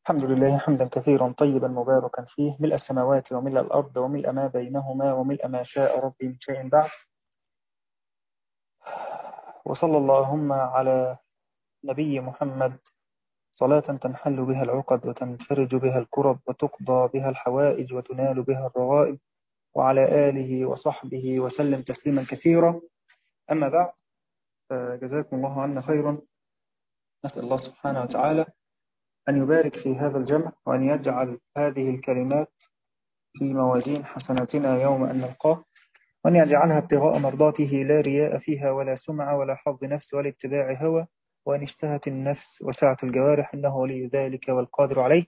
الحمد لله حمدا كثيرا طيبا مباركا فيه ملء السماوات وملء الأرض وملء ما بينهما وملء ما شاء ربي من شيء بعد. وصلى اللهم على نبي محمد صلاة تنحل بها العقد وتنفرج بها الكرب وتقضى بها الحوائج وتنال بها الرغائب، وعلى آله وصحبه وسلم تسليما كثيرا. أما بعد، جزاكم الله عنا خيرا. نسأل الله سبحانه وتعالى أن يبارك في هذا الجمع، وأن يجعل هذه الكلمات في موازين حسناتنا يوم أن نلقاه، وأن يجعلها ابتغاء مرضاته لا رياء فيها ولا سمعة ولا حظ نفس ولا اتباع هوى، وأن اشتهت النفس وسعة الجوارح إنه ولي ذلك والقادر عليه.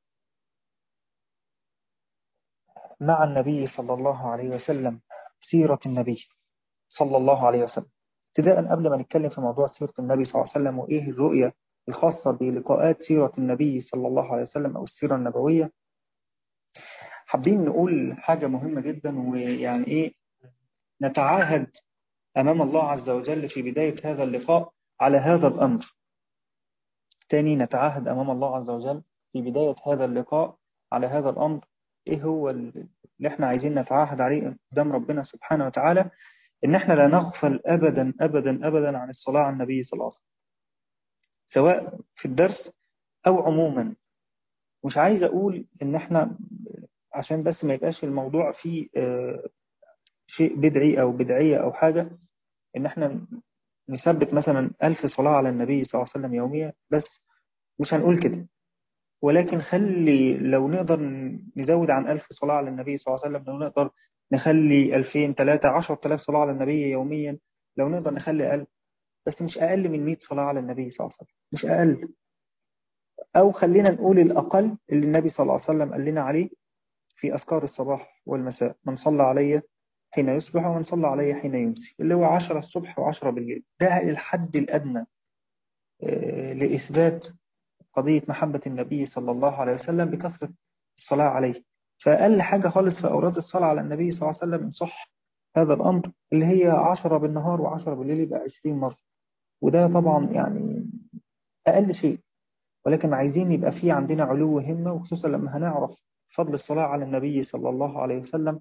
مع النبي صلى الله عليه وسلم، سيرة النبي صلى الله عليه وسلم. ابتداء قبل ما نتكلم في موضوع سيرة النبي صلى الله عليه وسلم وإيه الرؤية الخاصة بلقاءات سيرة النبي صلى الله عليه وسلم أو السيرة النبوية، حابين نقول حاجة مهمة جدا، ويعني إيه، نتعاهد أمام الله عز وجل في بداية هذا اللقاء على هذا الأمر. تاني، نتعاهد أمام الله عز وجل في بداية هذا اللقاء على هذا الأمر. إيه هو اللي إحنا عايزين نتعاهد عليه قدام ربنا سبحانه وتعالى؟ إن إحنا لا نغفل أبدا أبدا أبدا عن الصلاة على النبي صلى الله عليه وسلم، سواء في الدرس أو عموما. مش عايز أقول إن إحنا عشان بس ما يبقاش الموضوع فيه شيء بدعي أو بدعية أو حاجة، إن إحنا نثبت مثلا 1000 صلاة على النبي صلى الله عليه وسلم يوميا بس. مش هنقول كده، ولكن خلي لو نقدر نزود عن 1000 صلاة على النبي صلى الله عليه وسلم، لو نقدر نخلي 2000 3 10,000 صلاة على النبي يوميا، لو نقدر نخلي أقل، بس مش أقل من 100 صلاة على النبي صلى الله عليه وسلم، مش أقل. أو خلينا نقول الأقل اللي النبي صلى الله عليه وسلم قال لنا عليه في أذكار الصباح والمساء: من صلى علي حين يصبح ومن صلى علي حين يمسي، اللي هو 10 الصبح و10 بالليل. ده الحد الأدنى لإثبات قضية محبة النبي صلى الله عليه وسلم بكثرة الصلاة عليه. فأقل حاجة خالص في أوراد الصلاة على النبي صلى الله عليه وسلم إن صح هذا الأمر، اللي هي 10 بالنهار و10 بالليل، يبقى 20 مرة. وده طبعا يعني أقل شيء، ولكن عايزين يبقى فيه عندنا علو همة، وخصوصا لما هنعرف فضل الصلاة على النبي صلى الله عليه وسلم،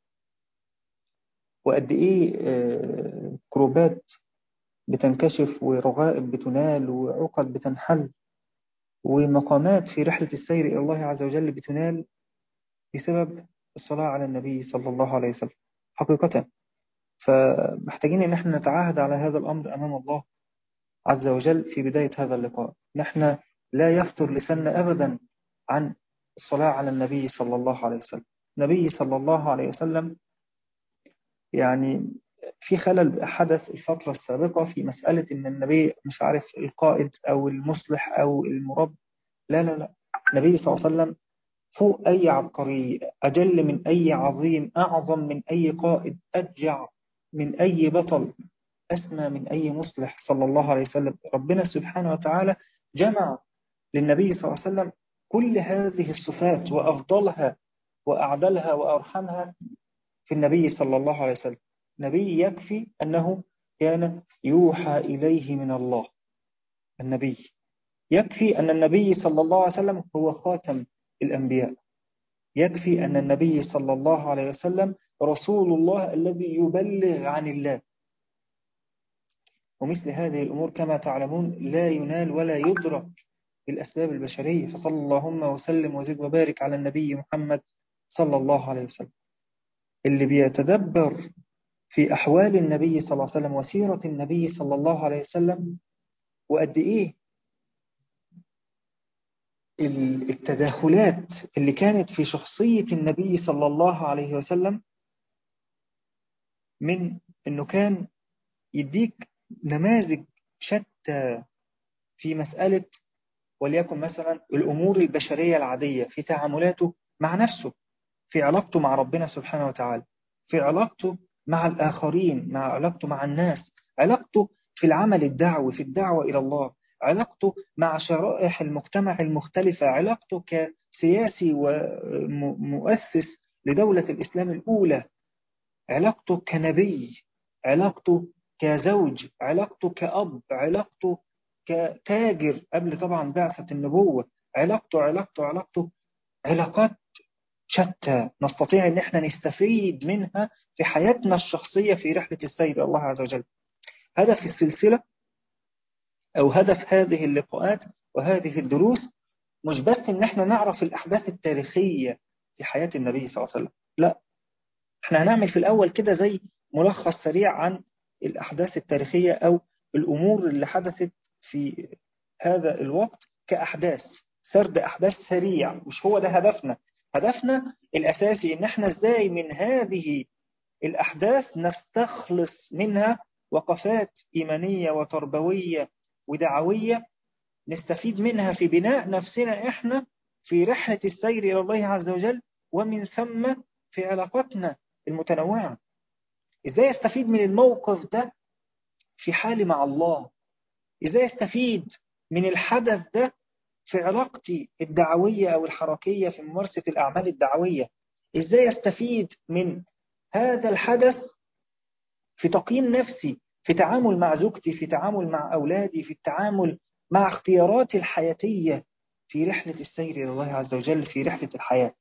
وقد إيه كروبات بتنكشف ورغائب بتنال وعقد بتنحل ومقامات في رحلة السير إلى الله عز وجل بتنال بسبب الصلاة على النبي صلى الله عليه وسلم حقيقة. فمحتاجين أن احنا نتعاهد على هذا الأمر أمام الله عز وجل في بداية هذا اللقاء. نحن لا يفتر لساننا أبدا عن الصلاة على النبي صلى الله عليه وسلم. النبي صلى الله عليه وسلم يعني في خلل حدث الفترة السابقة في مسألة إن النبي مش عارف القائد أو المصلح أو المرب. لا لا لا، النبي صلى الله عليه وسلم فوق أي عبقري، أجل من أي عظيم، أعظم من أي قائد، أشجع من أي بطل، أسمى من أي مصلح صلى الله عليه وسلم. ربنا سبحانه وتعالى جمع للنبي صلى الله عليه وسلم كل هذه الصفات وأفضلها وأعدلها وأرحمها في النبي صلى الله عليه وسلم. نبي يكفي أنه كان يوحى إليه من الله. النبي يكفي أن النبي صلى الله عليه وسلم هو خاتم الأنبياء. يكفي أن النبي صلى الله عليه وسلم رسول الله الذي يبلغ عن الله. ومثل هذه الأمور كما تعلمون لا ينال ولا يدرك بالأسباب البشرية. فصلى اللهم وسلم وزد وبارك على النبي محمد صلى الله عليه وسلم، اللي بيتدبر في أحوال النبي صلى الله عليه وسلم وسيرة النبي صلى الله عليه وسلم، وقد إيه التداخلات اللي كانت في شخصية النبي صلى الله عليه وسلم، من أنه كان يديك نماذج شتى في مسألة وليكن مثلا الأمور البشرية العادية في تعاملاته مع نفسه، في علاقته مع ربنا سبحانه وتعالى، في علاقته مع الآخرين، مع علاقته مع الناس، علاقته في العمل الدعوي، في الدعوة إلى الله، علاقته مع شرائح المجتمع المختلفة، علاقته كسياسي ومؤسس لدولة الإسلام الأولى، علاقته كنبي، علاقته كزوج، علاقته كأب، علاقته كتاجر قبل طبعا بعثة النبوة، علاقته علاقات شتى نستطيع ان احنا نستفيد منها في حياتنا الشخصية في رحلة السير إلى الله عز وجل. هدف السلسلة أو هدف هذه اللقاءات وهذه الدروس مش بس إن احنا نعرف الأحداث التاريخية في حياة النبي صلى الله عليه وسلم، لا، احنا هنعمل في الأول كده زي ملخص سريع عن الأحداث التاريخية أو الأمور اللي حدثت في هذا الوقت كأحداث، سرد أحداث سريع. مش هو ده هدفنا. هدفنا الأساسي إن احنا ازاي من هذه الأحداث نستخلص منها وقفات إيمانية وتربوية ودعوية نستفيد منها في بناء نفسنا إحنا في رحلة السير إلى الله عز وجل، ومن ثم في علاقتنا المتنوعة. إزاي أستفيد من الموقف ده في حالي مع الله؟ إزاي أستفيد من الحدث ده في علاقتي الدعوية أو الحركية في ممارسة الأعمال الدعوية؟ إزاي أستفيد من هذا الحدث في تقييم نفسي، في تعامل مع زوجتي، في تعامل مع أولادي، في التعامل مع اختياراتي الحياتية في رحلة السير إلى الله عز وجل، في رحلة الحياة؟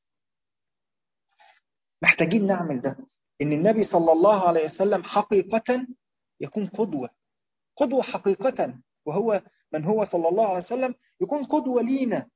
محتاجين نعمل ده. إن النبي صلى الله عليه وسلم حقيقة يكون قدوة حقيقة، وهو من هو صلى الله عليه وسلم يكون قدوة لينا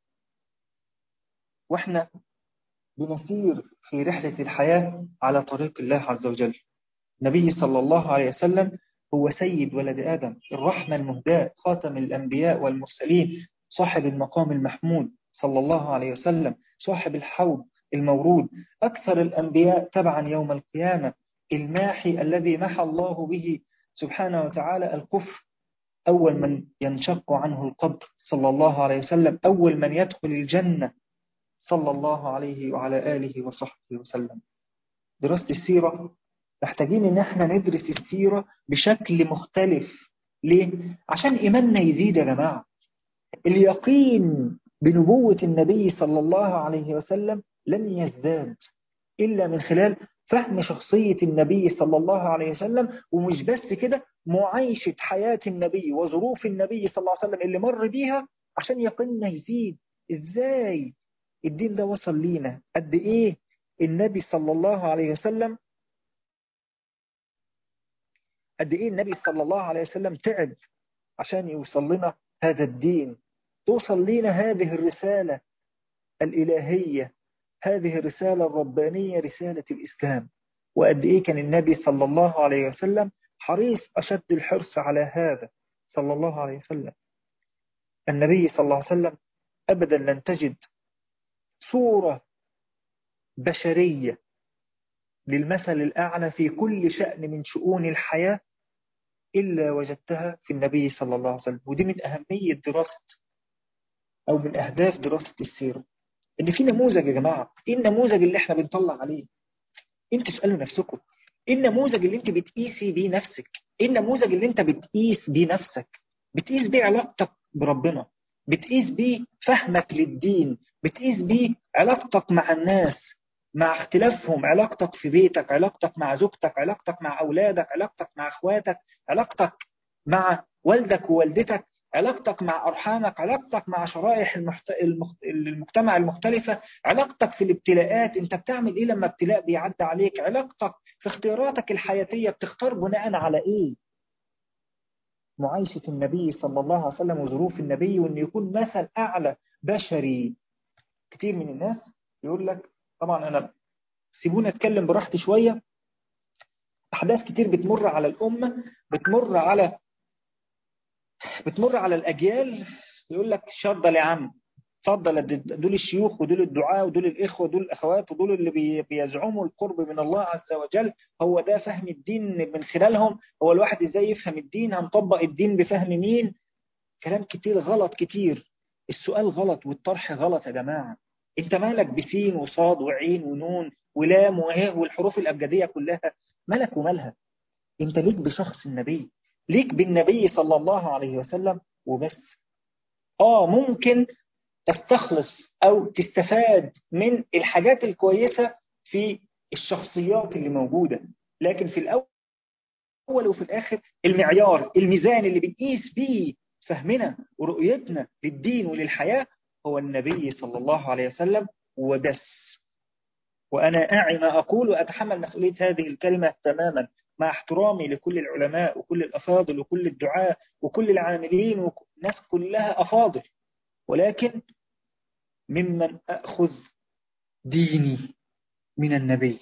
وإحنا بنسير في رحلة الحياة على طريق الله عز وجل. النبي صلى الله عليه وسلم هو سيد ولد آدم، الرحمة المهداة، خاتم الأنبياء والمرسلين، صاحب المقام المحمود صلى الله عليه وسلم، صاحب الحوض المورود، أكثر الأنبياء تبعا يوم القيامة، الماحي الذي محى الله به سبحانه وتعالى الكفر، أول من ينشق عنه القبر صلى الله عليه وسلم، أول من يدخل الجنة صلى الله عليه وعلى آله وصحبه وسلم. دراسة السيرة محتاجين ان احنا ندرس السيرة بشكل مختلف. ليه؟ عشان ايماننا يزيد يا جماعة. اليقين بنبوة النبي صلى الله عليه وسلم لن يزداد إلا من خلال فهم شخصية النبي صلى الله عليه وسلم، ومش بس كده، معايشة حياة النبي وظروف النبي صلى الله عليه وسلم اللي مر بيها عشان يقيننا يزيد. ازاي الدين ده وصل لينا؟ قد ايه النبي صلى الله عليه وسلم، قد ايه النبي صلى الله عليه وسلم تعب عشان يوصل لنا هذا الدين، توصل لنا هذه الرسالة الإلهية، هذه الرسالة الربانية، رسالة الإسلام. وقد إيه كان النبي صلى الله عليه وسلم حريص أشد الحرص على هذا صلى الله عليه وسلم. النبي صلى الله عليه وسلم أبدا لن تجد صورة بشرية للمثل الأعلى في كل شأن من شؤون الحياة إلا وجدتها في النبي صلى الله عليه وسلم. ودي من أهمية دراسة أو من أهداف دراسة السيرة، إن في نموذج يا جماعة. إيه النموذج اللي إحنا بنطلع عليه؟ أنتوا اسألوا نفسكم، إيه النموذج اللي أنت بتقيسي بيه نفسك؟ إيه النموذج اللي أنت بتقيس بيه نفسك؟ بتقيس بيه علاقتك بربنا، بتقيس بيه فهمك للدين، بتقيس بيه علاقتك مع الناس مع اختلافهم، علاقتك في بيتك، علاقتك مع زوجتك، علاقتك مع أولادك، علاقتك مع أخواتك، علاقتك مع والدك ووالدتك، علاقتك مع أرحامك، علاقتك مع شرائح المجتمع المختلفة، علاقتك في الابتلاءات، انت بتعمل ايه لما ابتلاء بيعدي عليك، علاقتك في اختياراتك الحياتية، بتختار بناء على ايه؟ معايشة النبي صلى الله عليه وسلم وظروف النبي، وانه يكون مثل اعلى بشري. كتير من الناس يقول لك، طبعا انا سيبوني اتكلم براحتي شوية، احداث كتير بتمر على الامة، بتمر على الاجيال، يقول لك اتفضل يا عم، اتفضل، دول الشيوخ ودول الدعاة ودول الإخوة ودول الأخوات ودول اللي بيزعموا القرب من الله عز وجل، هو ده فهم الدين من خلالهم. هو الواحد إزاي يفهم الدين؟ هنطبق الدين بفهم مين؟ كلام كتير غلط كتير. السؤال غلط والطرح غلط يا جماعة. انت مالك بسين وصاد وعين ونون ولام وهاء والحروف الأبجدية كلها؟ مالك ومالها؟ انت ليك بشخص النبي، ليك بالنبي صلى الله عليه وسلم وبس. ممكن تستخلص أو تستفاد من الحاجات الكويسة في الشخصيات اللي موجودة، لكن في الأول وفي الآخر المعيار، الميزان اللي بنقيس بيه فهمنا ورؤيتنا للدين وللحياة هو النبي صلى الله عليه وسلم وبس. وأنا أعي ما أقول وأتحمل مسؤولية هذه الكلمة تماما، مع احترامي لكل العلماء وكل الأفاضل وكل الدعاة وكل العاملين والناس كلها أفاضل، ولكن ممن أخذ ديني من النبي،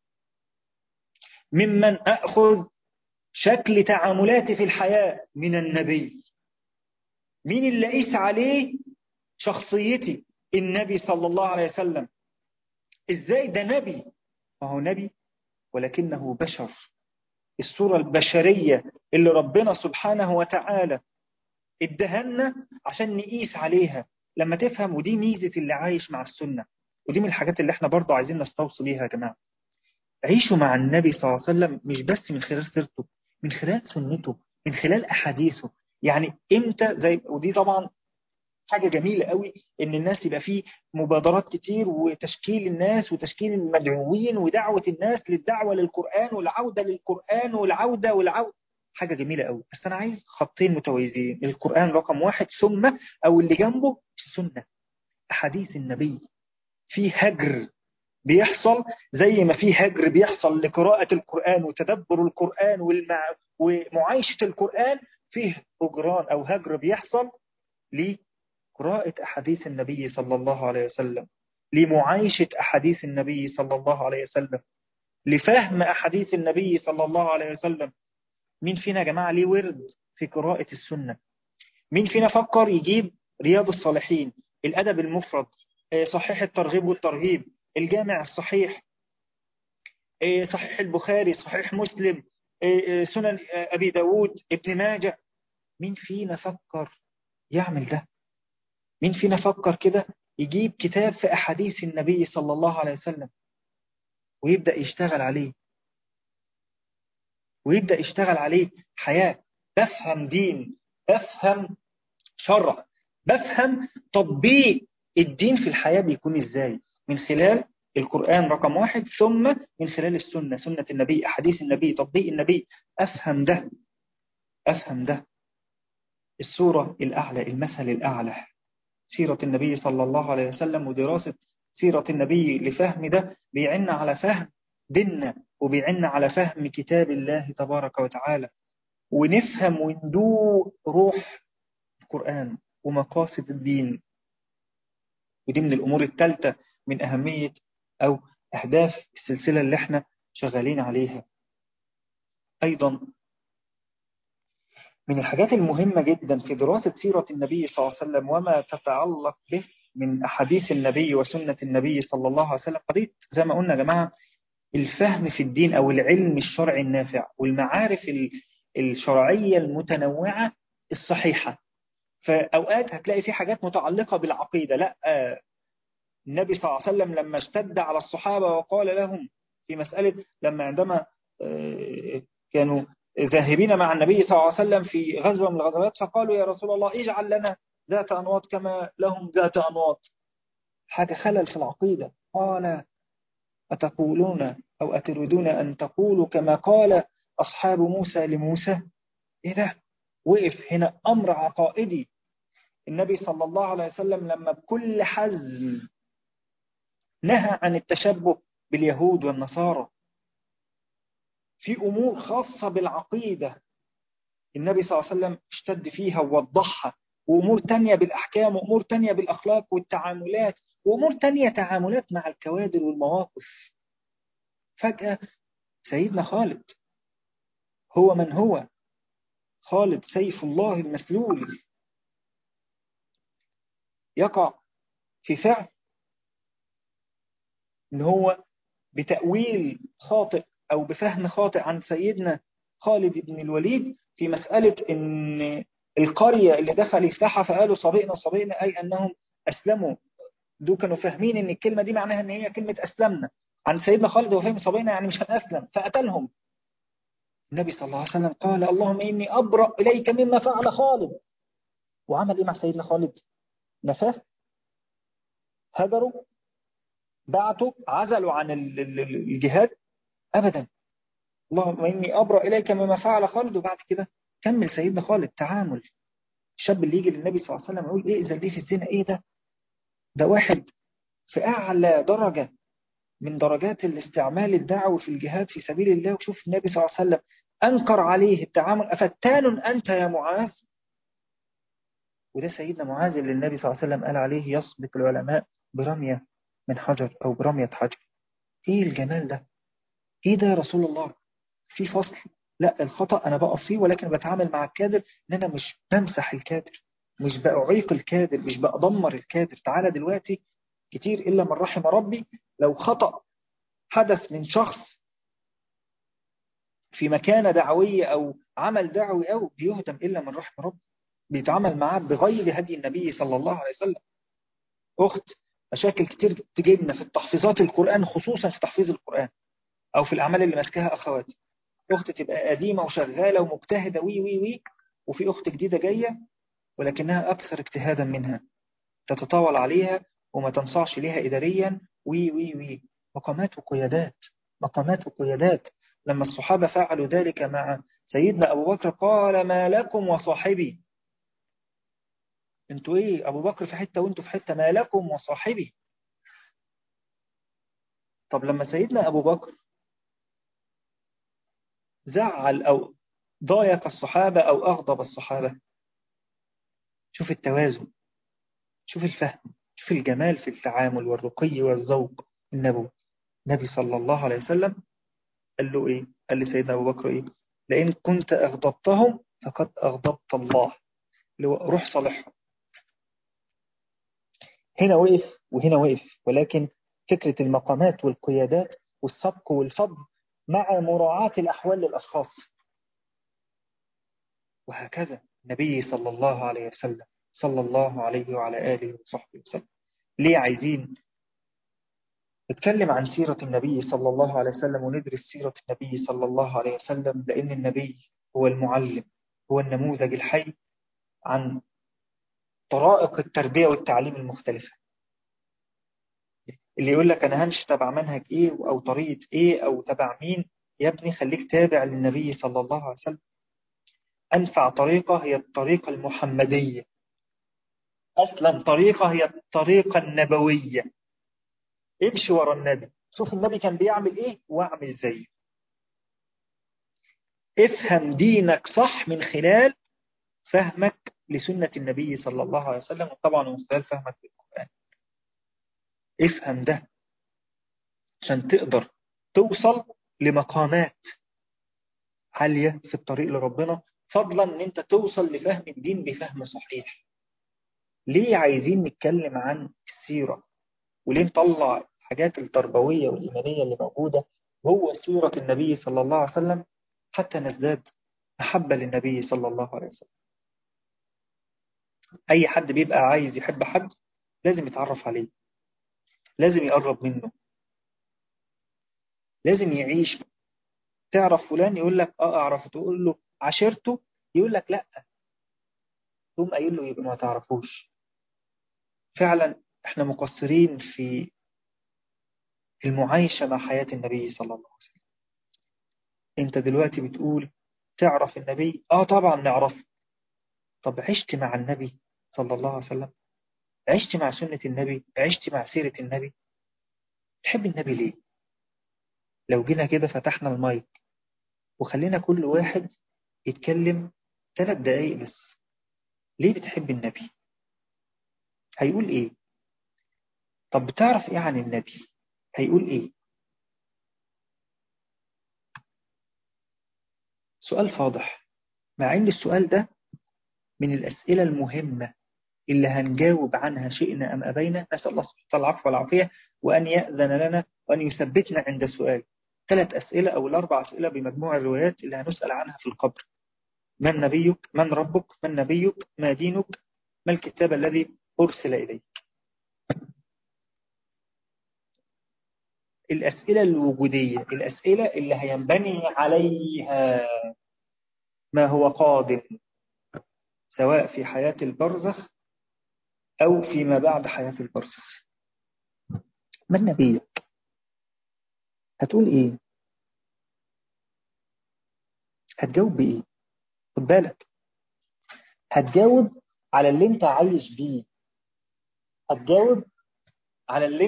ممن أخذ شكل تعاملاتي في الحياة من النبي. مين اللي قيس عليه شخصيتي؟ النبي صلى الله عليه وسلم. إزاي ده نبي؟ ما هو نبي ولكنه بشر، الصورة البشرية اللي ربنا سبحانه وتعالى ادهنا عشان نقيس عليها لما تفهم. ودي ميزة اللي عايش مع السنة، ودي من الحاجات اللي احنا برضو عايزين نستوصي بيها يا جماعة. عيشوا مع النبي صلى الله عليه وسلم مش بس من خلال سيرته، من خلال سنته، من خلال أحاديثه. يعني امتى زي، ودي طبعا حاجة جميلة قوي ان الناس يبقى فيه مبادرات كتير وتشكيل الناس وتشكيل المدعوين ودعوة الناس للدعوة للقرآن والعودة للقرآن والعودة. حاجة جميلة قوي، بس أنا عايز خطين متوازيين: القرآن رقم واحد، ثم أو اللي جنبه السنة، أحاديث النبي. في هجر بيحصل زي ما في هجر بيحصل لقراءة القرآن وتدبر القرآن ومعايشة القرآن، فيه هجران أو هجر بيحصل لقراءة أحاديث النبي صلى الله عليه وسلم، لمعايشة أحاديث النبي صلى الله عليه وسلم، لفهم أحاديث النبي صلى الله عليه وسلم. مين فينا يا جماعة ليه ورد في قراءة السنة؟ مين فينا فكر يجيب رياض الصالحين، الأدب المفرد، صحيح الترغيب والترهيب، الجامع الصحيح، صحيح البخاري، صحيح مسلم، سنن أبي داود، ابن ماجه؟ مين فينا فكر يعمل ده؟ مين فينا فكر كده يجيب كتاب في أحاديث النبي صلى الله عليه وسلم ويبدأ يشتغل عليه، ويبدأ يشتغل عليه حياة؟ بفهم دين، بفهم شرع، بفهم تطبيق الدين في الحياة بيكون إزاي؟ من خلال القرآن رقم واحد، ثم من خلال السنة، سنة النبي، أحاديث النبي، تطبيق النبي. أفهم ده، أفهم ده. الصورة الأعلى، المثل الأعلى سيرة النبي صلى الله عليه وسلم، ودراسة سيرة النبي لفهم ده بيعن على فهم ديننا، وبيعن على فهم كتاب الله تبارك وتعالى، ونفهم وندوق روح القرآن ومقاصد الدين. ودي من الأمور الثالثة من أهمية أو أهداف السلسلة اللي احنا شغالين عليها. أيضا من الحاجات المهمة جدا في دراسة سيرة النبي صلى الله عليه وسلم وما تتعلق به من أحاديث النبي وسنة النبي صلى الله عليه وسلم، قضية زي ما قلنا يا جماعة الفهم في الدين أو العلم الشرعي النافع والمعارف الشرعية المتنوعة الصحيحة. فأوقات هتلاقي في حاجات متعلقة بالعقيدة، لا، النبي صلى الله عليه وسلم لما اشتد على الصحابة وقال لهم في مسألة لما عندما كانوا ذاهبين مع النبي صلى الله عليه وسلم في غزوة من الغزوات، فقالوا يا رسول الله اجعل لنا ذات أنواط كما لهم ذات أنواط. حاجة خلل في العقيدة. قال أتقولون أو أتريدون أن تقولوا كما قال أصحاب موسى لموسى؟ إيه ده؟ وقف هنا أمر عقائدي. النبي صلى الله عليه وسلم لما بكل حزم نهى عن التشبه باليهود والنصارى في أمور خاصة بالعقيدة، النبي صلى الله عليه وسلم اشتد فيها ووضحها، وأمور تانية بالأحكام، وأمور تانية بالأخلاق والتعاملات، وأمور تانية تعاملات مع الكوادر والمواقف. فجأة سيدنا خالد هو من هو، خالد سيف الله المسلول، يقع في فعل إن هو بتأويل خاطئ أو بفهم خاطئ عن سيدنا خالد بن الوليد في مسألة إن القرية اللي دخل يفتحها فقالوا صبئنا صبئنا، أي أنهم أسلموا. دول كانوا فاهمين إن الكلمة دي معناها إن هي كلمة أسلمنا. عن سيدنا خالد هو فهم صبئنا يعني مش هنأسلم، فقتلهم. النبي صلى الله عليه وسلم قال اللهم إني أبرأ إليك مما فعل خالد. وعمل إيه مع سيدنا خالد؟ نفاه، هجروا، بعتوا، عزلوا عن الجهاد؟ أبدا. اللهم إني أبرأ إليك مما فعل خالد. وبعد كده كمل سيدنا خالد تعامل. الشاب اللي يجي للنبي صلى الله عليه وسلم يقول إيه إذا لي في الزنا؟ إيه ده؟ ده واحد في أعلى درجة من درجات الاستعمال الدعوي في الجهاد في سبيل الله. وشوف النبي صلى الله عليه وسلم أنكر عليه التعامل: أفتان أنت يا معاذ؟ وده سيدنا معاذ اللي النبي صلى الله عليه وسلم قال عليه يسبق العلماء برمية من حجر أو برمية حجر. إيه الجمال ده؟ إيه ده يا رسول الله؟ في فصل، لا الخطأ أنا بقف فيه، ولكن بتعامل مع الكادر إن أنا مش بمسح الكادر، مش بأعيق الكادر، مش بأدمر الكادر. تعالى دلوقتي، كتير إلا من رحم ربي لو خطأ حدث من شخص في مكانة دعوية أو عمل دعوي أو بيهدم إلا من رحم ربي، بيتعامل معاه بغير هدي النبي صلى الله عليه وسلم. أخت، مشاكل كتير تجيبنا في تحفيظات القرآن، خصوصا في تحفيظ القرآن أو في الأعمال اللي ماسكاها أخواتي. أخت تبقى قديمة وشغالة ومجتهدة وي وي وي، وفي أخت جديدة جاية ولكنها أكثر اجتهادا منها، تتطاول عليها وما تنصعش ليها إداريا وي وي وي. مقامات وقيادات، مقامات وقيادات. لما الصحابة فعلوا ذلك مع سيدنا أبو بكر قال: ما لكم وصاحبي؟ انتوا ايه، أبو بكر في حتة وانتوا في حتة، ما لكم وصاحبي؟ طب لما سيدنا أبو بكر زعل أو ضايق الصحابة أو أغضب الصحابة، شوف التوازن، شوف الفهم، شوف الجمال في التعامل والرقي والذوق النبوي. النبي صلى الله عليه وسلم قال له إيه؟ قال لسيدنا أبو بكر إيه؟ لئن كنت أغضبتهم فقد أغضبت الله، اللي هو روح صالحهم. هنا وقف وهنا وقف، ولكن فكرة المقامات والقيادات والسبق والفضل مع مراعاة الأحوال للأشخاص. وهكذا النبي صلى الله عليه وسلم، صلى الله عليه وعلى آله وصحبه وسلم. ليه عايزين نتكلم عن سيرة النبي صلى الله عليه وسلم وندرس سيرة النبي صلى الله عليه وسلم؟ لأن النبي هو المعلم، هو النموذج الحي عن طرائق التربية والتعليم المختلفة. اللي يقول لك أنا همشي تبع منهج إيه أو طريقة إيه أو تبع مين، يا ابني خليك تابع للنبي صلى الله عليه وسلم. أنفع طريقة هي الطريقة المحمدية، أسلم طريقة هي الطريقة النبوية. امشي ورا النبي، شوف النبي كان بيعمل إيه واعمل زيه. افهم دينك صح من خلال فهمك لسنة النبي صلى الله عليه وسلم، وطبعا من خلال فهمك للقرآن. افهم ده عشان تقدر توصل لمقامات عالية في الطريق لربنا، فضلا ان انت توصل لفهم الدين بفهم صحيح. ليه عايزين نتكلم عن السيرة؟ وليه نطلع الحاجات التربوية والإيمانية اللي موجودة هو سيرة النبي صلى الله عليه وسلم حتى نزداد محبة للنبي صلى الله عليه وسلم؟ أي حد بيبقى عايز يحب حد لازم يتعرف عليه، لازم يقرب منه، لازم يعيش. تعرف فلان؟ يقول لك اه اعرفه. تقول له عشرته؟ يقول لك لا. تقوم قايل له يبقى ما تعرفوش. فعلا احنا مقصرين في المعايشة مع حياة النبي صلى الله عليه وسلم. انت دلوقتي بتقول تعرف النبي؟ اه طبعا نعرفه. طب عشت مع النبي صلى الله عليه وسلم؟ عشت مع سنة النبي؟ عشت مع سيرة النبي؟ تحب النبي ليه؟ لو جينا كده فتحنا المايك وخلينا كل واحد يتكلم 3 دقايق بس، ليه بتحب النبي؟ هيقول ايه؟ طب بتعرف ايه عن النبي؟ هيقول ايه؟ سؤال فاضح، مع ان السؤال ده من الاسئله المهمه اللي هنجاوب عنها شئنا ام ابينا. نسال الله سبحانه وتعالى العفو والعافيه، وان ياذن لنا وان يثبتنا عند السؤال. 3 اسئله او ال4 اسئله بمجموع الروايات اللي هنسال عنها في القبر: من نبيك؟ من ربك؟ من نبيك؟ ما دينك؟ ما الكتاب الذي ارسل اليك؟ الاسئله الوجوديه، الاسئله اللي هينبني عليها ما هو قادم، سواء في حياة البرزخ أو فيما بعد حياة البرزخ. من نبيك؟ هتقول إيه؟ هتجاوب بإيه؟ خد بالك، هتجاوب على اللي أنت عايش بيه، هتجاوب على اللي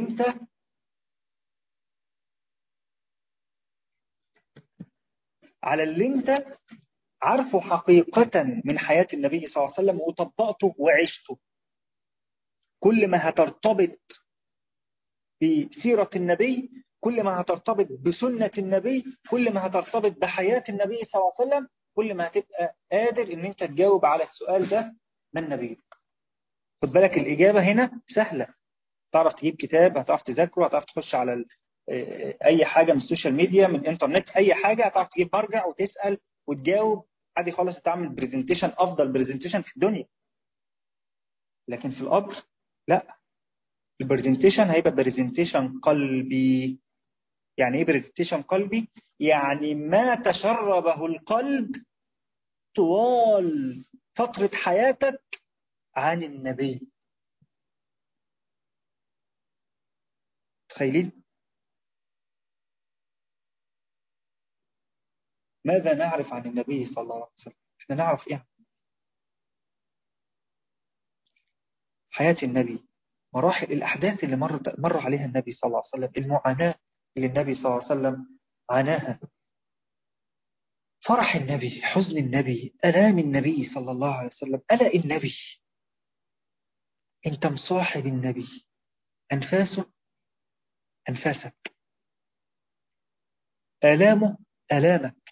انت عارفه حقيقة من حياة النبي صلى الله عليه وسلم وطبقته وعشته. كل ما هترتبط بسيرة النبي، كل ما هترتبط بسنة النبي، كل ما هترتبط بحياة النبي صلى الله عليه وسلم، كل ما هتبقى قادر ان انت تجاوب على السؤال ده: من نبيك؟ خد بالك الإجابة هنا سهلة. تعرف تجيب كتاب، هتعرف تذاكره، هتعرف تخش على أي حاجة من السوشيال ميديا، من الإنترنت، أي حاجة هتعرف تجيب مرجع وتسأل وتجاوب عادي خالص، وتعمل برزنتيشن، أفضل برزنتيشن في الدنيا. لكن في القبر لا، البرزنتيشن هيبقى برزنتيشن قلبي. يعني ايه برزنتيشن قلبي؟ يعني ما تشربه القلب طوال فترة حياتك عن النبي. تخيلين ماذا نعرف عن النبي صلى الله عليه وسلم؟ احنا نعرف ايه؟ حياة النبي، مراحل الأحداث اللي مر عليها النبي صلى الله عليه وسلم، المعاناة اللي النبي صلى الله عليه وسلم عاناها، فرح النبي، حزن النبي، ألام النبي صلى الله عليه وسلم، قلق النبي. انت مصاحب النبي، أنفاسه أنفاسك، آلامه آلامك،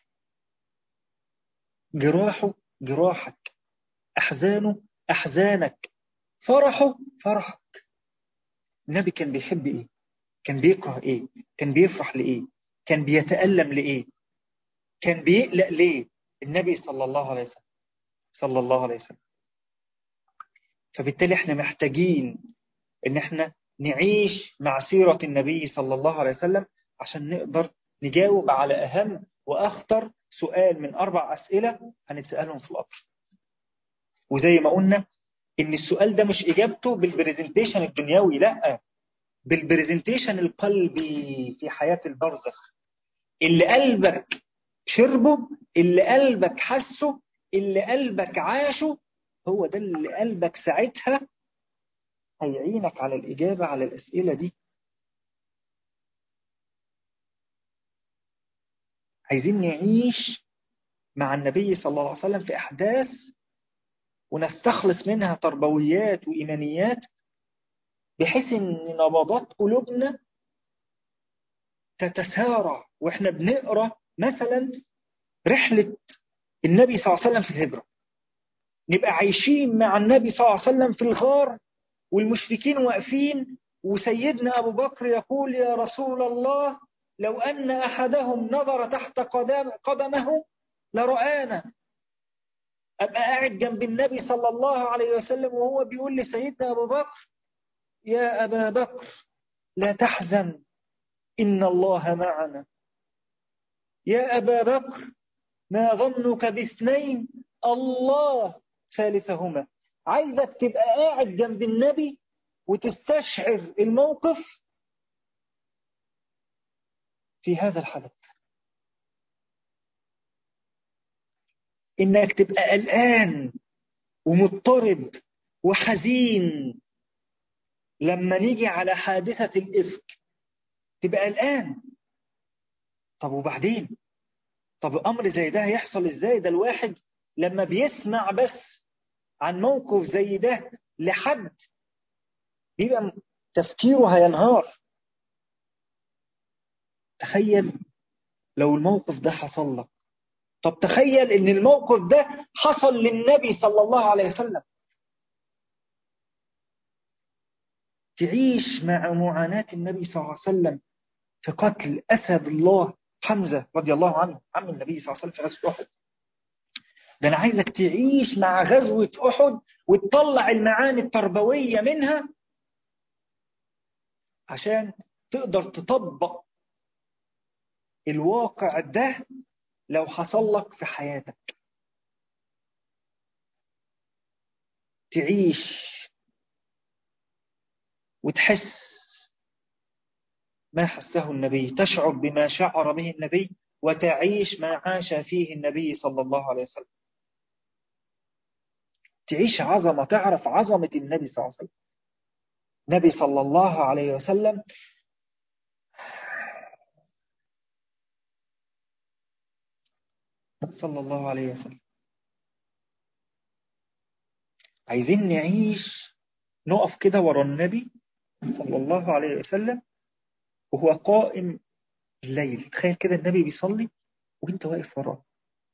جراحه جراحك، أحزانه أحزانك، فرحه فرحك. النبي كان بيحب إيه؟ كان بيكره إيه؟ كان بيفرح لإيه؟ كان بيتألم لإيه؟ كان بيقلق ليه؟ النبي صلى الله عليه وسلم، صلى الله عليه وسلم. فبالتالي احنا محتاجين ان احنا نعيش مع سيرة النبي صلى الله عليه وسلم عشان نقدر نجاوب على أهم وأخطر سؤال من 4 أسئلة هنتسألهم في القبر. وزي ما قلنا إن السؤال ده مش إجابته بالبرزنتيشن الدنيوي، لا، بالبرزنتيشن القلبي في حياة البرزخ. اللي قلبك شربه، اللي قلبك حسه، اللي قلبك عاشه، هو ده اللي قلبك ساعتها هيعينك على الإجابة على الأسئلة دي. عايزين نعيش مع النبي صلى الله عليه وسلم في أحداث ونستخلص منها تربويات وإيمانيات، بحيث أن نبضات قلوبنا تتسارع وإحنا بنقرأ مثلا رحلة النبي صلى الله عليه وسلم في الهجرة. نبقى عايشين مع النبي صلى الله عليه وسلم في الغار والمشركين واقفين، وسيدنا أبو بكر يقول: يا رسول الله، لو أن أحدهم نظر تحت قدمه لرآنا. أبقى قاعد جنب النبي صلى الله عليه وسلم وهو بيقول لسيدنا أبو بكر: يا أبا بكر لا تحزن، إن الله معنا. يا أبا بكر ما ظنك باثنين، الله ثالثهما. عايزك تبقى قاعد جنب النبي وتستشعر الموقف في هذا الحدث، إنك تبقى قلقان ومضطرب وحزين لما نيجي على حادثة الإفك، تبقى قلقان. طب وبعدين؟ طب أمر زي ده هيحصل إزاي؟ ده الواحد لما بيسمع بس عن موقف زي ده لحد بيبقى تفكيره هينهار. تخيل لو الموقف ده حصل لك. طب تخيل ان الموقف ده حصل للنبي صلى الله عليه وسلم. تعيش مع معاناة النبي صلى الله عليه وسلم في قتل أسد الله حمزة رضي الله عنه، عم النبي صلى الله عليه وسلم، في غزوة أحد. ده أنا عايزك تعيش مع غزوة أحد وتطلع المعاني التربوية منها عشان تقدر تطبق الواقع ده لو حصل لك في حياتك. تعيش وتحس ما حسه النبي، تشعر بما شعر به النبي، وتعيش ما عاش فيه النبي صلى الله عليه وسلم. تعيش عظمة، تعرف عظمة النبي صلى الله عليه وسلم. النبي صلى الله عليه وسلم صلى الله عليه وسلم عايزين نعيش، نقف كده ورا النبي صلى الله عليه وسلم وهو قائم الليل. تخيل كده النبي بيصلي وانت واقف وراه.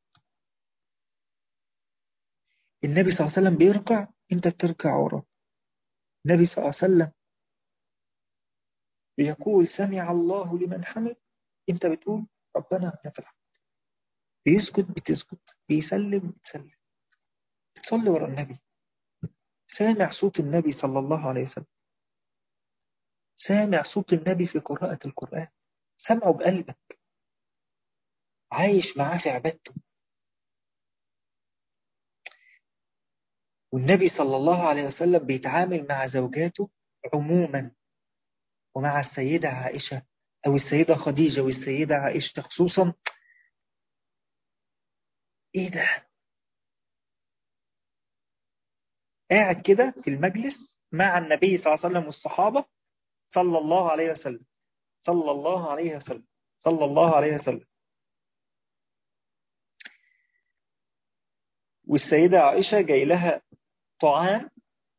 النبي صلى الله عليه وسلم بيركع، انت بتركع وراه. النبي صلى الله عليه وسلم بيقول سمع الله لمن حمد، انت بتقول ربنا لك الحمد. بيسجد بتسجد، بيسلم بتسلم، بتصلي ورا النبي. سامع صوت النبي صلى الله عليه وسلم، سامع صوت النبي في قراءة القرآن، سمعه بقلبك، عايش معاه في عبادته. والنبي صلى الله عليه وسلم بيتعامل مع زوجاته عموما، ومع السيدة عائشة أو السيدة خديجة والسيدة عائشة خصوصا. إيه ده؟ قاعد كده في المجلس مع النبي صلى الله عليه وسلم والصحابة، صلى الله عليه وسلم، صلى الله عليه وسلم، صلى الله عليه وسلم. والسيدة عائشة جاي لها طعام،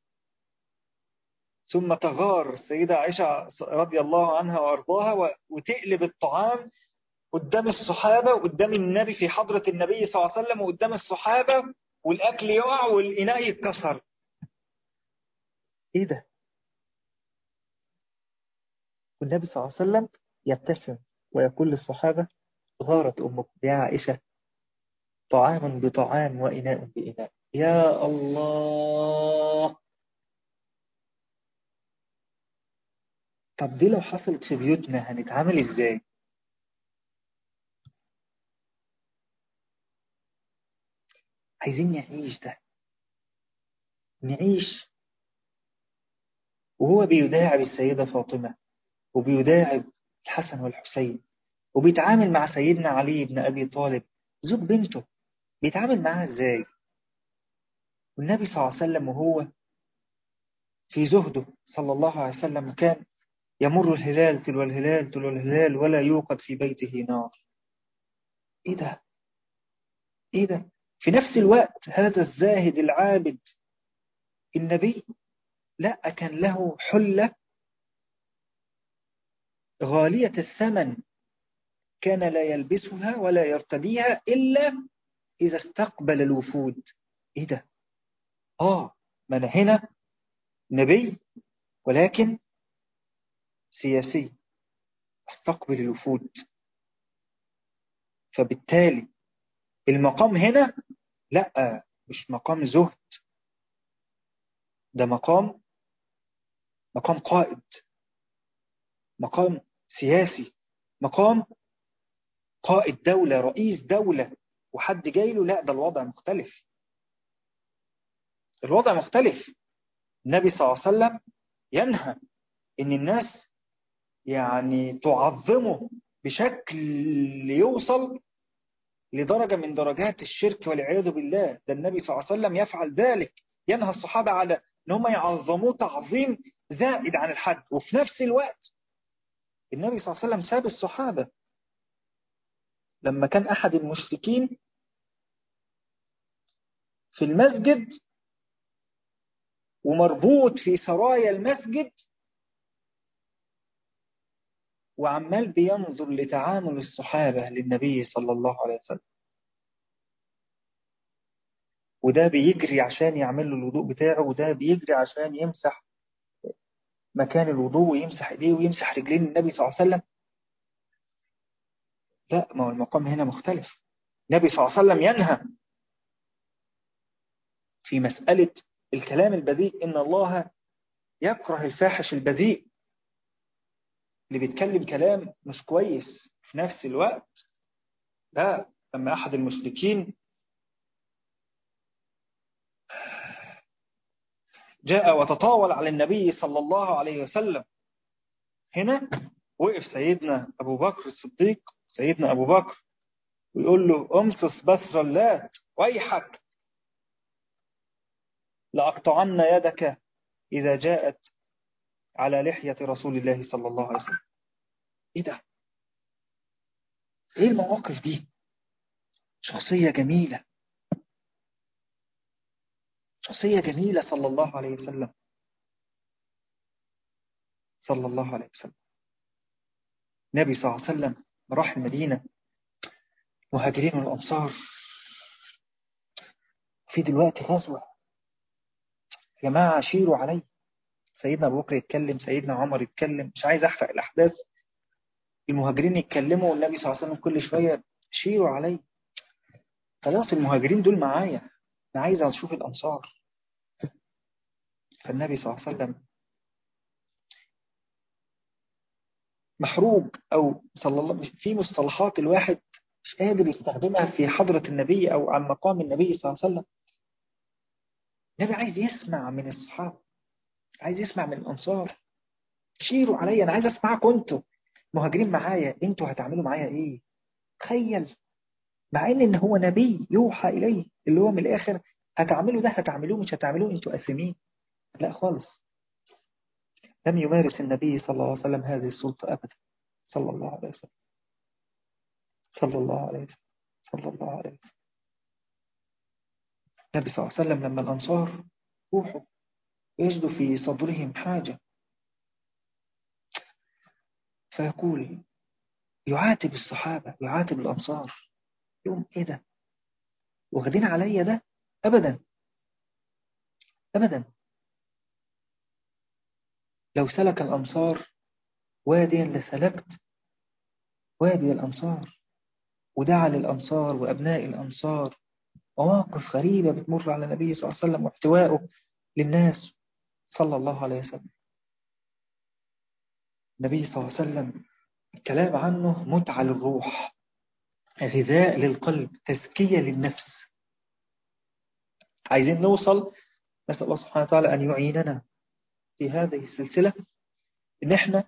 ثم تغار السيدة عائشة رضي الله عنها وأرضاها وتقلب الطعام قدام الصحابة وقدام النبي، في حضرة النبي صلى الله عليه وسلم وقدام الصحابة، والأكل يقع والإناء يتكسر. إيه ده؟ والنبي صلى الله عليه وسلم يبتسم ويقول للصحابة غارت أمكم يا عائشة، طعام بطعام وإناء بإناء. يا الله! طب دي لو حصلت في بيوتنا هنتعامل إزاي؟ عايزين نعيش ده، نعيش وهو بيداعب السيدة فاطمة، وبيداعب الحسن والحسين، وبيتعامل مع سيدنا علي بن أبي طالب زوج بنته، بيتعامل معاها إزاي؟ والنبي صلى الله عليه وسلم وهو في زهده صلى الله عليه وسلم كان يمر الهلال تلو الهلال تلو الهلال ولا يوقد في بيته نار. إيه ده؟ إيه ده؟ في نفس الوقت هذا الزاهد العابد النبي، لا، كان له حلة غالية الثمن، كان لا يلبسها ولا يرتديها إلا إذا استقبل الوفود. إيه ده؟ ما أنا هنا نبي ولكن سياسي، استقبل الوفود. فبالتالي المقام هنا لا، مش مقام زهد، ده مقام قائد، مقام سياسي، مقام قائد دولة، رئيس دولة، وحد جاي له. لا، ده الوضع مختلف، الوضع مختلف. النبي صلى الله عليه وسلم ينهى ان الناس يعني تعظمه بشكل يوصل لدرجة من درجات الشرك والعياذ بالله. ده النبي صلى الله عليه وسلم يفعل ذلك، ينهى الصحابة على ان هم يعظموه تعظيم زائد عن الحد. وفي نفس الوقت النبي صلى الله عليه وسلم ساب الصحابة لما كان أحد المشركين في المسجد ومربوط في سرايا المسجد، وعمال بينظر لتعامل الصحابة للنبي صلى الله عليه وسلم، وده بيجري عشان يعمل له الوضوء بتاعه، وده بيجري عشان يمسح مكان الوضوء ويمسح ايديه ويمسح رجلين النبي صلى الله عليه وسلم. لا، ما هو المقام هنا مختلف. النبي صلى الله عليه وسلم ينهى في مسألة الكلام البذيء، إن الله يكره الفاحش البذيء، اللي بيتكلم كلام مش كويس. في نفس الوقت لا، لما أحد المشركين جاء وتطاول على النبي صلى الله عليه وسلم، هنا وقف سيدنا أبو بكر الصديق، سيدنا أبو بكر، ويقول له أمسس بثر اللات ويحك، لأقطعن يدك إذا جاءت على لحية رسول الله صلى الله عليه وسلم. إيه ده؟ إيه المواقف دي؟ شخصية جميلة، شخصية جميلة صلى الله عليه وسلم، صلى الله عليه وسلم. النبي صلى الله عليه وسلم راح المدينة، مهاجرين والأنصار في دلوقتي غزوة، يا جماعة شيروا علي. سيدنا أبو بكر يتكلم، سيدنا عمر يتكلم، مش عايز أحرق الأحداث. المهاجرين يتكلموا والنبي صلى الله عليه وسلم كل شوية شيروا علي. خلاص المهاجرين دول معايا، أنا عايز أشوف الأنصار. فالنبي صلى الله عليه وسلم محروق، أو صلى الله، في مصطلحات الواحد مش قادر يستخدمها في حضرة النبي أو عن مقام النبي صلى الله عليه وسلم. النبي عايز يسمع من الصحابة، عايز يسمع من الأنصار. شيروا عليا، أنا عايز أسمعكم أنتوا مهاجرين معايا، أنتوا هتعملوا معايا إيه؟ تخيل، مع إن هو نبي يوحى إليه، اللي هو من الآخر هتعملوا ده هتعملوه، مش هتعملوه أنتوا أثمين. لا خالص، لم يمارس النبي صلى الله عليه وسلم هذه السلطة أبدا، صلى الله عليه وسلم، صلى الله عليه وسلم، صلى الله عليه وسلم. النبي صلى الله عليه وسلم لما الأنصار روحوا يجدوا في صدرهم حاجة، فيقول، يعاتب الصحابة، يعاتب الأنصار، يقول إيه ده؟ واخدين عليا ده؟ أبدا، أبدا. لو سلك الأنصار واديا لسلكت وادي الأنصار. ودعا للأنصار وأبناء الأنصار، مواقف غريبة بتمر على النبي صلى الله عليه وسلم واحتوائه للناس صلى الله عليه وسلم. النبي صلى الله عليه وسلم الكلام عنه متعة للروح، غذاء للقلب، تزكية للنفس. عايزين نوصل، نسأل الله سبحانه وتعالى أن يعيننا في هذه السلسلة، إن إحنا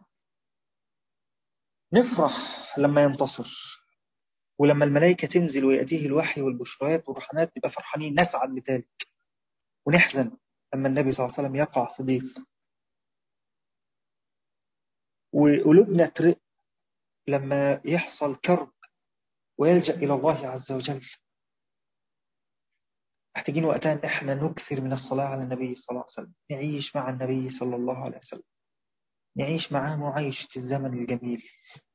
نفرح لما ينتصر، ولما الملائكة تنزل ويأتيه الوحي والبشرات والرحمات نبقى فرحانين نسعد بذلك، ونحزن لما النبي صلى الله عليه وسلم يقع في ضيق، وقلوبنا ترق لما يحصل كرب ويلجأ إلى الله عز وجل. محتاجين وقتها إن إحنا نكثر من الصلاة على النبي صلى الله عليه وسلم، نعيش مع النبي صلى الله عليه وسلم، نعيش معاه معايشة الزمن الجميل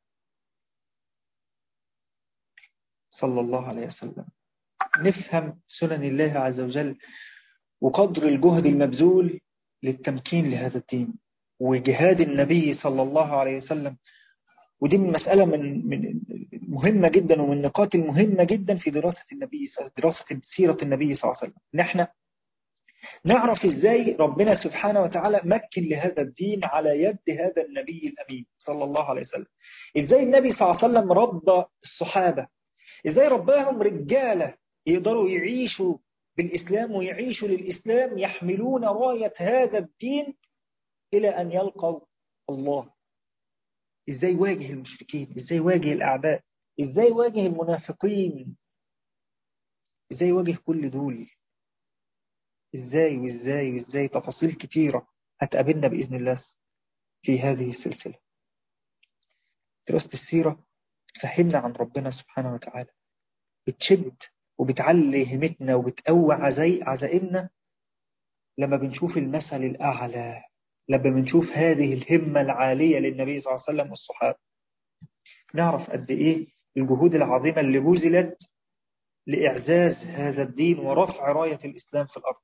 صلى الله عليه وسلم. نفهم سنن الله عز وجل وقدر الجهد المبذول للتمكين لهذا الدين، وجهاد النبي صلى الله عليه وسلم. ودي من مسألة من مهمة جدا، ومن النقاط المهمة جدا في دراسة دراسة سيرة النبي صلى الله عليه وسلم، إن احنا نعرف إزاي ربنا سبحانه وتعالى مكن لهذا الدين على يد هذا النبي الأمين صلى الله عليه وسلم. إزاي النبي صلى الله عليه وسلم ربى الصحابة، إزاي رباهم رجالة يقدروا يعيشوا بالإسلام ويعيشوا للإسلام، يحملون راية هذا الدين إلى أن يلقوا الله. إزاي واجه المشركين، إزاي واجه الأعداء، إزاي واجه المنافقين، إزاي واجه كل دول، إزاي وإزاي وإزاي. تفاصيل كتيرة هتقابلنا بإذن الله في هذه السلسلة. دراسة السيرة تفهمنا عن ربنا سبحانه وتعالى، بتشد وبتعلي همتنا وبتقوي عزائمنا لما بنشوف المثل الأعلى، لما بنشوف هذه الهمة العالية للنبي صلى الله عليه وسلم والصحابة. نعرف قد إيه الجهود العظيمة اللي بذلت لإعزاز هذا الدين ورفع راية الإسلام في الأرض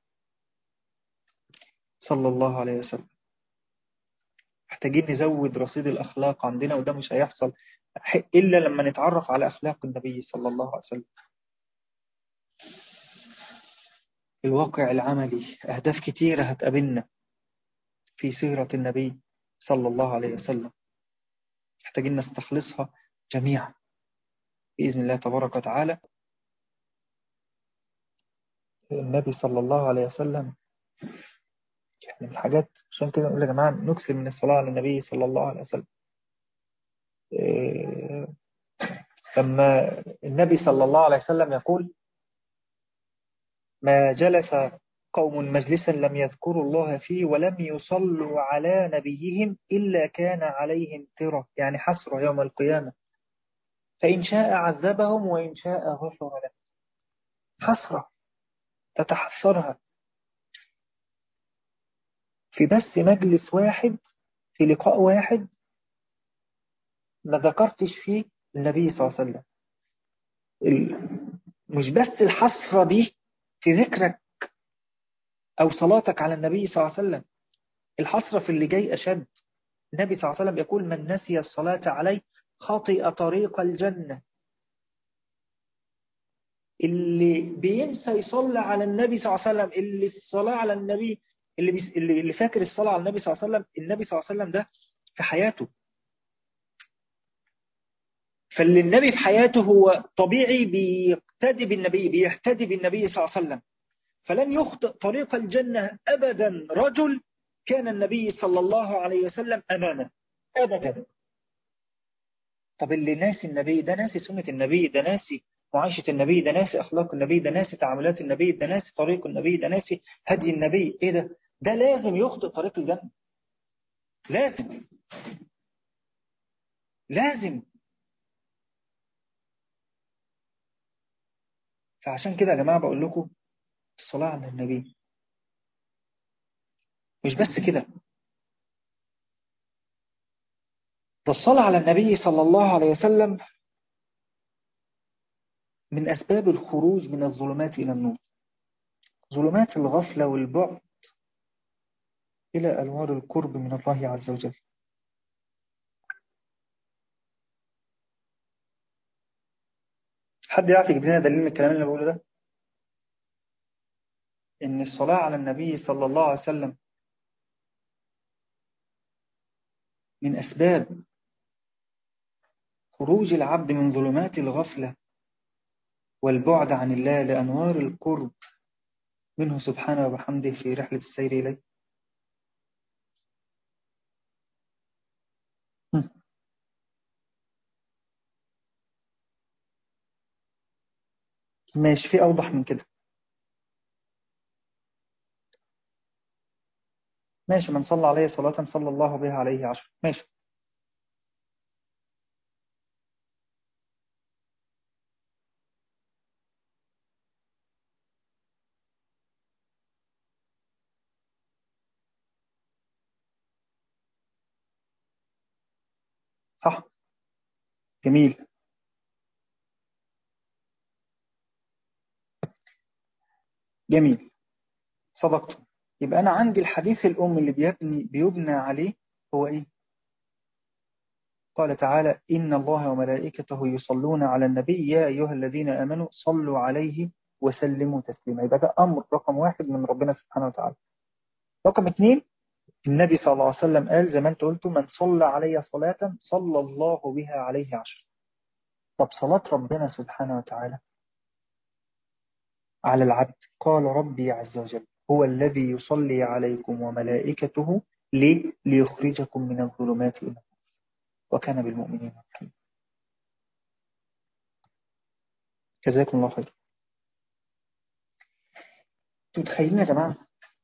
صلى الله عليه وسلم. محتاجين نزود رصيد الأخلاق عندنا، وده مش هيحصل إلا لما نتعرف على أخلاق النبي صلى الله عليه وسلم. الواقع العملي، أهداف كتيرة هتقابلنا في سيرة النبي صلى الله عليه وسلم، محتاجين نستخلصها جميعا بإذن الله تبارك وتعالى. النبي صلى الله عليه وسلم يعني من الحاجات، عشان كده نقول يا جماعة نكثر من الصلاة على النبي صلى الله عليه وسلم. لما النبي صلى الله عليه وسلم يقول: ما جلس قوم مجلسا لم يذكروا الله فيه ولم يصلوا على نبيهم إلا كان عليهم ترة، يعني حسرة يوم القيامة، فإن شاء عذبهم وإن شاء غفر لهم. حسرة تتحسرها في بس مجلس واحد، في لقاء واحد ما ذكرتش فيه النبي صلى الله عليه وسلم. مش بس الحسرة دي في ذكرك أو صلاتك على النبي صلى الله عليه وسلم، الحسرة في اللي جاي أشد. النبي صلى الله عليه وسلم يقول: من نسي الصلاة عليه خطئ طريق الجنة. اللي بينسى يصلي على النبي صلى الله عليه وسلم، اللي الصلاة على النبي، اللي فاكر الصلاة على النبي صلى الله عليه وسلم، النبي صلى الله عليه وسلم ده في حياته. فاللي النبي في حياته هو طبيعي بيقتدي بالنبي، بيهتدي بالنبي صلى الله عليه وسلم. فلن يخطئ طريق الجنة أبدا رجل كان النبي صلى الله عليه وسلم أمامه أبدا. طب اللي ناسي النبي ده، ناسي سنة النبي ده، ناسي معايشة النبي ده، ناسي أخلاق النبي ده، ناسي تعاملات النبي ده، ناسي طريق النبي ده، ناسي هدي النبي، إيه ده لازم يخطئ طريق الجنة. لازم لازم. فعشان كده يا جماعة بقول لكم الصلاة على النبي. مش بس كده، ده الصلاة على النبي صلى الله عليه وسلم من أسباب الخروج من الظلمات إلى النور، ظلمات الغفلة والبعد إلى أنوار القرب من الله عز وجل. حد يعرف يجيب لنا دليل من الكلام اللي بقوله ده؟ إن الصلاة على النبي صلى الله عليه وسلم من أسباب خروج العبد من ظلمات الغفلة والبعد عن الله لأنوار القرب منه سبحانه وبحمده في رحلة السير إليه. ماشي، في أوضح من كده؟ ماشي، من صلى عليه صلاة صلى الله بها عليه 10. ماشي. صح. جميل. جميل. صدقت. يبقى أنا عندي الحديث الأم اللي بيبنى عليه هو إيه؟ قال تعالى: إن الله وملائكته يصلون على النبي يا أيها الذين آمنوا صلوا عليه وسلموا تسليما. يبقى ده أمر رقم واحد من ربنا سبحانه وتعالى. رقم اتنين، النبي صلى الله عليه وسلم قال زي ما انت قلت: من صلى علي صلاة صلى الله بها عليه 10. طب صلاة ربنا سبحانه وتعالى على العبد، قال ربي عز وجل: هو الذي يصلي عليكم وملائكته ليه؟ ليخرجكم من الظلمات إلى النور وكان بالمؤمنين رحيما. جزاكم الله خير. انتوا متخيلين يا جماعة؟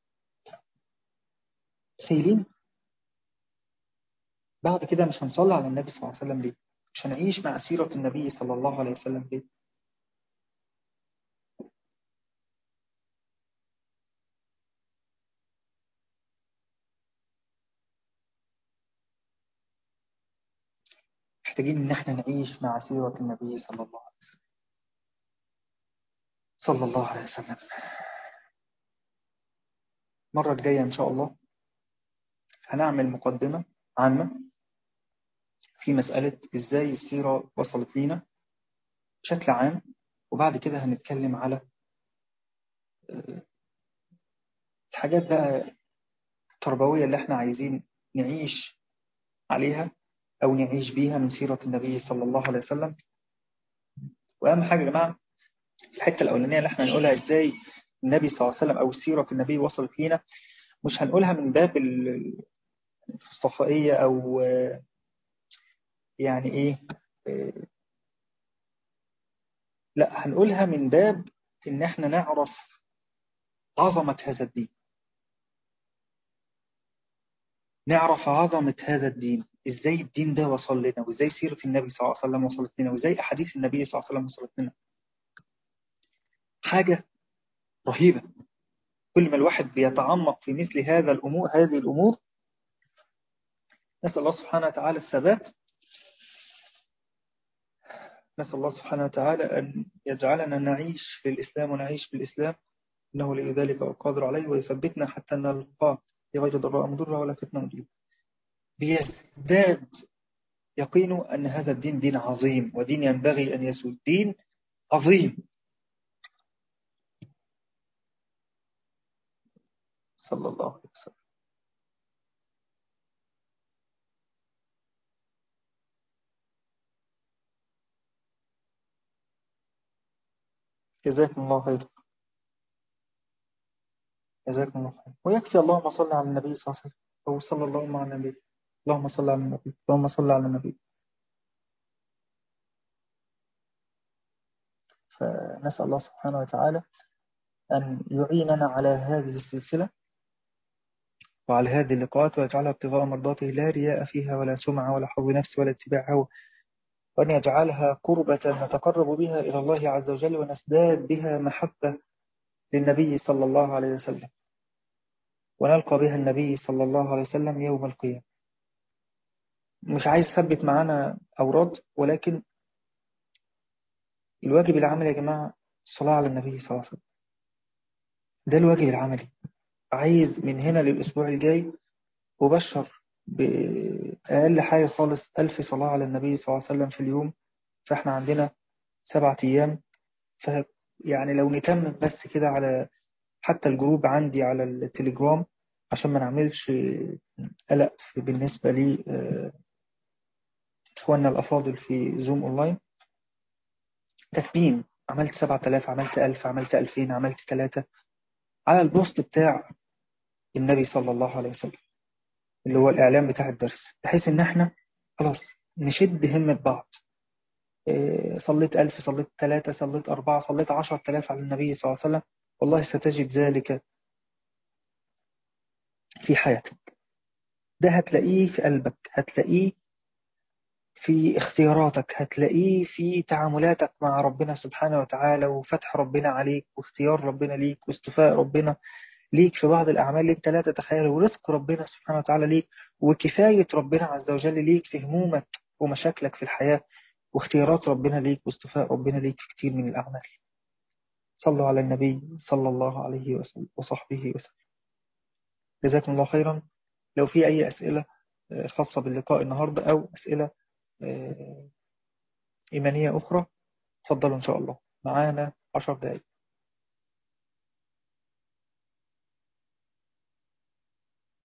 متخيلين بعد كده مش هنصلي على النبي صلى الله عليه وسلم ليه؟ مش هنعيش مع سيرة النبي صلى الله عليه وسلم ليه؟ محتاجين ان احنا نعيش مع سيرة النبي صلى الله عليه وسلم. المرة الجاية ان شاء الله هنعمل مقدمة عامة في مسألة ازاي السيرة وصلت لينا بشكل عام، وبعد كده هنتكلم على الحاجات بقى التربوية اللي احنا عايزين نعيش عليها أو نعيش بيها من سيرة النبي صلى الله عليه وسلم. وأهم حاجة يا جماعة الحتة الأولانية اللي احنا هنقولها ازاي النبي صلى الله عليه وسلم أو سيرة النبي وصلت لينا، مش هنقولها من باب الصفائية أو يعني إيه، لا، هنقولها من باب إن احنا نعرف عظمة هذا الدين، نعرف عظمة هذا الدين، إزاي الدين ده وصل لنا، وإزاي سيرة النبي صلى الله عليه وسلم وصلت لنا، وإزاي أحاديث النبي صلى الله عليه وسلم وصلت لنا. حاجة رهيبة. كل ما الواحد بيتعمق في مثل هذه الأمور، نسأل الله سبحانه وتعالى الثبات، نسأل الله سبحانه وتعالى أن يجعلنا نعيش في الإسلام ونعيش في الإسلام، إنه ولي ذلك والقادر عليه، ويثبتنا حتى نلقاه بغير ضراء مضرة ولا فتنة مضلة. بيزداد يقينه أن هذا الدين دين عظيم، ودين ينبغي أن يسود، دين عظيم. صلى الله عليه وسلم. جزاكم الله خير. جزاكم الله خير. ويكفي اللهم صل على النبي صلى الله عليه وسلم، أو صلى الله على النبي. اللهم صل على النبي، اللهم صل على النبي. فنسأل الله سبحانه وتعالى أن يعيننا على هذه السلسلة وعلى هذه اللقاءات، ويجعلها ابتغاء مرضاته لا رياء فيها ولا سمعة ولا حظ نفس ولا اتباع هوى، وأن يجعلها قربة نتقرب بها إلى الله عز وجل، ونزداد بها محبة للنبي صلى الله عليه وسلم، ونلقى بها النبي صلى الله عليه وسلم يوم القيامة. مش عايز أثبت معانا أوراد، ولكن الواجب العملي يا جماعة الصلاة على النبي صلى الله عليه وسلم. ده الواجب العملي. عايز من هنا للأسبوع الجاي أبشر بأقل حاجة خالص 1000 صلاة على النبي صلى الله عليه وسلم في اليوم. فإحنا عندنا 7 أيام. يعني لو نتمم بس كده على حتى الجروب عندي على التليجرام، عشان ما نعملش قلق بالنسبة لي إخواننا الأفاضل في زوم أونلاين. تكميم، عملت 7000، عملت 1000، عملت 2000، عملت 3 على البوست بتاع النبي صلى الله عليه وسلم، اللي هو الإعلان بتاع الدرس، بحيث إن إحنا خلاص نشد همة بعض. صليت 1000، صليت 3، صليت 4، صليت 10,000 على النبي صلى الله عليه وسلم، والله ستجد ذلك في حياتك. ده هتلاقيه في قلبك، هتلاقيه في اختياراتك، هتلاقيه في تعاملاتك مع ربنا سبحانه وتعالى، وفتح ربنا عليك، واختيار ربنا ليك، واستفاء ربنا ليك في بعض الأعمال اللي انت لا تتخيل، ورزق ربنا سبحانه وتعالى ليك، وكفاية ربنا عز وجل ليك في همومك ومشاكلك في الحياة، واختيارات ربنا ليك واستفاء ربنا ليك في كتير من الأعمال. صلوا على النبي صلى الله عليه وسلم وصحبه وسلم. جزاكم الله خيرا. لو في أي أسئلة خاصة باللقاء النهاردة، أو أسئلة إيمانية أخرى، تفضلوا إن شاء الله. معانا 10 دقائق.